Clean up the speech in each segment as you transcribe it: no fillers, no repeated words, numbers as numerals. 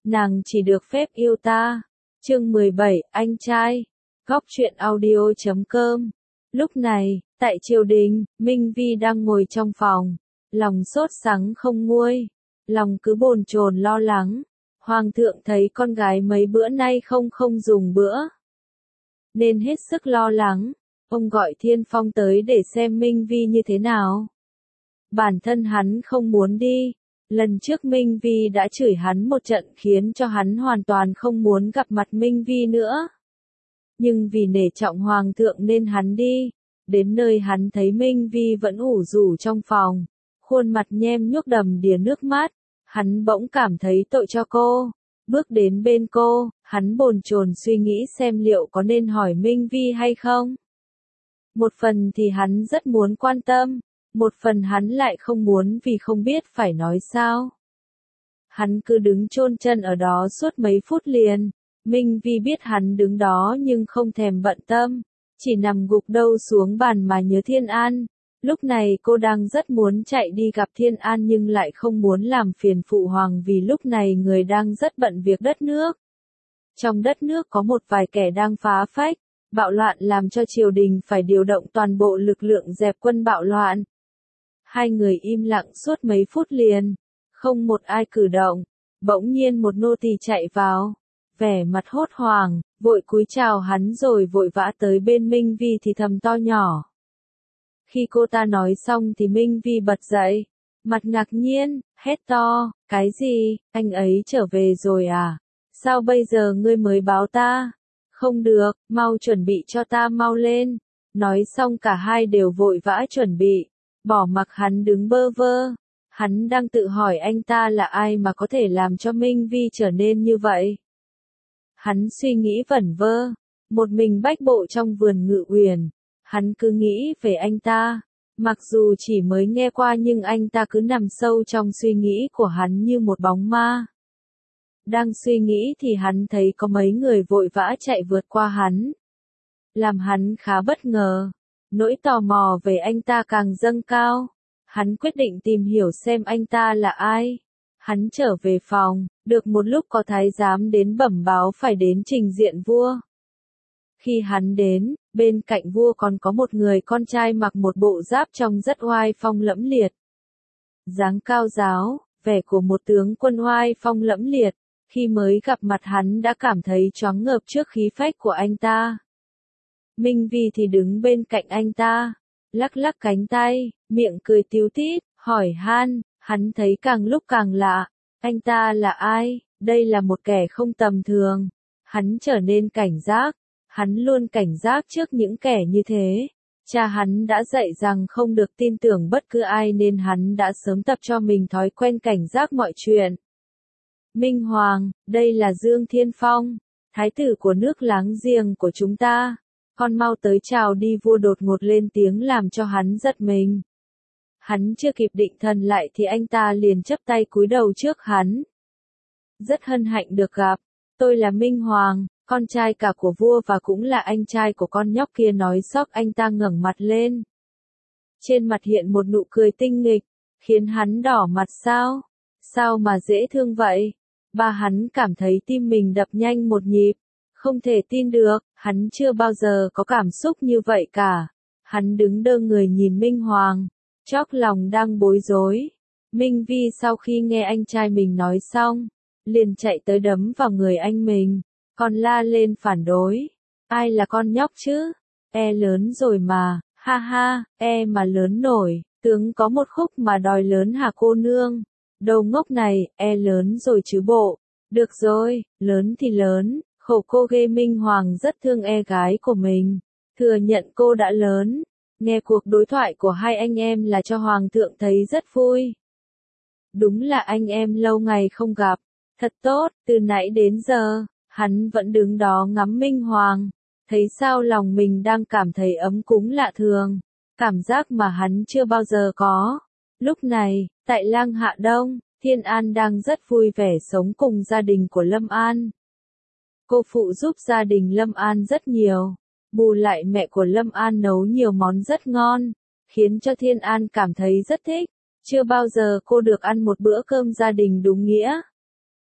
nàng chỉ được phép yêu ta. Chương 17, anh trai. Góc truyện audio.com. Lúc này, tại triều đình, Minh Vi đang ngồi trong phòng, lòng sốt sắng không nguôi, lòng cứ bồn chồn lo lắng. Hoàng thượng thấy con gái mấy bữa nay không dùng bữa, nên hết sức lo lắng. Ông gọi Thiên Phong tới để xem Minh Vi như thế nào. Bản thân hắn không muốn đi. Lần trước Minh Vi đã chửi hắn một trận khiến cho hắn hoàn toàn không muốn gặp mặt Minh Vi nữa. Nhưng vì nể trọng Hoàng thượng nên hắn đi. Đến nơi hắn thấy Minh Vi vẫn ủ rũ trong phòng, khuôn mặt nhem nhuốc đầm đìa nước mắt. Hắn bỗng cảm thấy tội cho cô. Bước đến bên cô, hắn bồn chồn suy nghĩ xem liệu có nên hỏi Minh Vi hay không. Một phần thì hắn rất muốn quan tâm, một phần hắn lại không muốn vì không biết phải nói sao. Hắn cứ đứng chôn chân ở đó suốt mấy phút liền. Minh Vi biết hắn đứng đó nhưng không thèm bận tâm, chỉ nằm gục đầu xuống bàn mà nhớ Thiên An. Lúc này cô đang rất muốn chạy đi gặp Thiên An nhưng lại không muốn làm phiền phụ hoàng vì lúc này người đang rất bận việc đất nước. Trong đất nước có một vài kẻ đang phá phách, bạo loạn làm cho triều đình phải điều động toàn bộ lực lượng dẹp quân bạo loạn. Hai người im lặng suốt mấy phút liền, không một ai cử động. Bỗng nhiên một nô tỳ chạy vào, vẻ mặt hốt hoảng, vội cúi chào hắn rồi vội vã tới bên Minh Vi thì thầm to nhỏ. Khi cô ta nói xong thì Minh Vi bật dậy, mặt ngạc nhiên, hét to, cái gì, anh ấy trở về rồi à? Sao bây giờ ngươi mới báo ta? Không được, mau chuẩn bị cho ta mau lên. Nói xong cả hai đều vội vã chuẩn bị, bỏ mặc hắn đứng bơ vơ. Hắn đang tự hỏi anh ta là ai mà có thể làm cho Minh Vi trở nên như vậy. Hắn suy nghĩ vẩn vơ, một mình bách bộ trong vườn Ngự Uyển. Hắn cứ nghĩ về anh ta, mặc dù chỉ mới nghe qua nhưng anh ta cứ nằm sâu trong suy nghĩ của hắn như một bóng ma. Đang suy nghĩ thì hắn thấy có mấy người vội vã chạy vượt qua hắn. Làm hắn khá bất ngờ, nỗi tò mò về anh ta càng dâng cao. Hắn quyết định tìm hiểu xem anh ta là ai. Hắn trở về phòng, được một lúc có thái giám đến bẩm báo phải đến trình diện vua. Khi hắn đến, bên cạnh vua còn có một người con trai mặc một bộ giáp trông rất oai phong lẫm liệt. Dáng cao ráo, vẻ của một tướng quân oai phong lẫm liệt. Khi mới gặp mặt hắn đã cảm thấy choáng ngợp trước khí phách của anh ta. Minh Vi thì đứng bên cạnh anh ta, lắc lắc cánh tay, miệng cười tíu tít, hỏi han. Hắn thấy càng lúc càng lạ. Anh ta là ai? Đây là một kẻ không tầm thường. Hắn trở nên cảnh giác. Hắn luôn cảnh giác trước những kẻ như thế. Cha hắn đã dạy rằng không được tin tưởng bất cứ ai nên hắn đã sớm tập cho mình thói quen cảnh giác mọi chuyện. Minh Hoàng, đây là Dương Thiên Phong, thái tử của nước láng giềng của chúng ta. Con mau tới chào đi, vua đột ngột lên tiếng làm cho hắn giật mình. Hắn chưa kịp định thần lại thì anh ta liền chắp tay cúi đầu trước hắn. Rất hân hạnh được gặp, tôi là Minh Hoàng, con trai cả của vua và cũng là anh trai của con nhóc kia. Nói xong anh ta ngẩng mặt lên. Trên mặt hiện một nụ cười tinh nghịch, khiến hắn đỏ mặt. Sao mà dễ thương vậy? Bà hắn cảm thấy tim mình đập nhanh một nhịp, không thể tin được, hắn chưa bao giờ có cảm xúc như vậy cả. Hắn đứng đơ người nhìn Minh Hoàng, chóp lòng đang bối rối. Minh Vi sau khi nghe anh trai mình nói xong, liền chạy tới đấm vào người anh mình, còn la lên phản đối. Ai là con nhóc chứ? Lớn rồi mà, ha ha, mà lớn nổi, tướng có một khúc mà đòi lớn hả cô nương? Đầu ngốc này, lớn rồi chứ bộ. Được rồi, lớn thì lớn, khổ cô ghê. Minh Hoàng rất thương gái của mình, thừa nhận cô đã lớn. Nghe cuộc đối thoại của hai anh em là cho Hoàng thượng thấy rất vui. Đúng là anh em lâu ngày không gặp, thật tốt. Từ nãy đến giờ, hắn vẫn đứng đó ngắm Minh Hoàng, thấy sao lòng mình đang cảm thấy ấm cúng lạ thường, cảm giác mà hắn chưa bao giờ có. Lúc này, tại Lang Hạ Đông, Thiên An đang rất vui vẻ sống cùng gia đình của Lâm An. Cô phụ giúp gia đình Lâm An rất nhiều, bù lại mẹ của Lâm An nấu nhiều món rất ngon, khiến cho Thiên An cảm thấy rất thích. Chưa bao giờ cô được ăn một bữa cơm gia đình đúng nghĩa.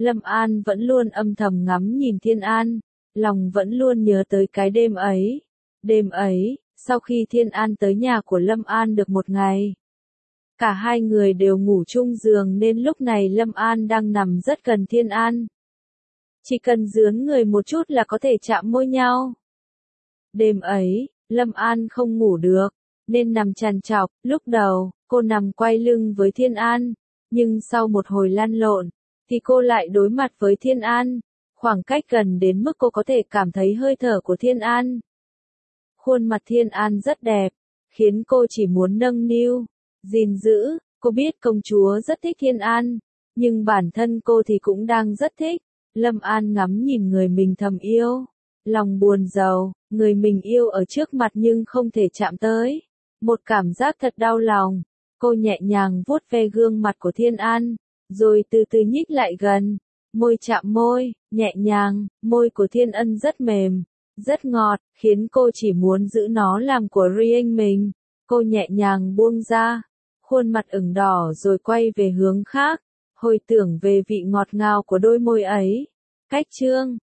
Lâm An vẫn luôn âm thầm ngắm nhìn Thiên An, lòng vẫn luôn nhớ tới cái đêm ấy. Đêm ấy, sau khi Thiên An tới nhà của Lâm An được một ngày, cả hai người đều ngủ chung giường nên lúc này Lâm An đang nằm rất gần Thiên An. Chỉ cần dướn người một chút là có thể chạm môi nhau. Đêm ấy, Lâm An không ngủ được, nên nằm trằn trọc. Lúc đầu, cô nằm quay lưng với Thiên An, nhưng sau một hồi lăn lộn, thì cô lại đối mặt với Thiên An. Khoảng cách gần đến mức cô có thể cảm thấy hơi thở của Thiên An. Khuôn mặt Thiên An rất đẹp, khiến cô chỉ muốn nâng niu, gìn giữ. Cô biết công chúa rất thích Thiên An, nhưng bản thân cô thì cũng đang rất thích. Lâm An ngắm nhìn người mình thầm yêu, lòng buồn rầu, người mình yêu ở trước mặt nhưng không thể chạm tới. Một cảm giác thật đau lòng. Cô nhẹ nhàng vuốt ve gương mặt của Thiên An, rồi từ từ nhích lại gần, môi chạm môi, nhẹ nhàng. Môi của Thiên Ân rất mềm, rất ngọt, khiến cô chỉ muốn giữ nó làm của riêng mình. Cô nhẹ nhàng buông ra, khuôn mặt ửng đỏ rồi quay về hướng khác, hồi tưởng về vị ngọt ngào của đôi môi ấy. Cách chương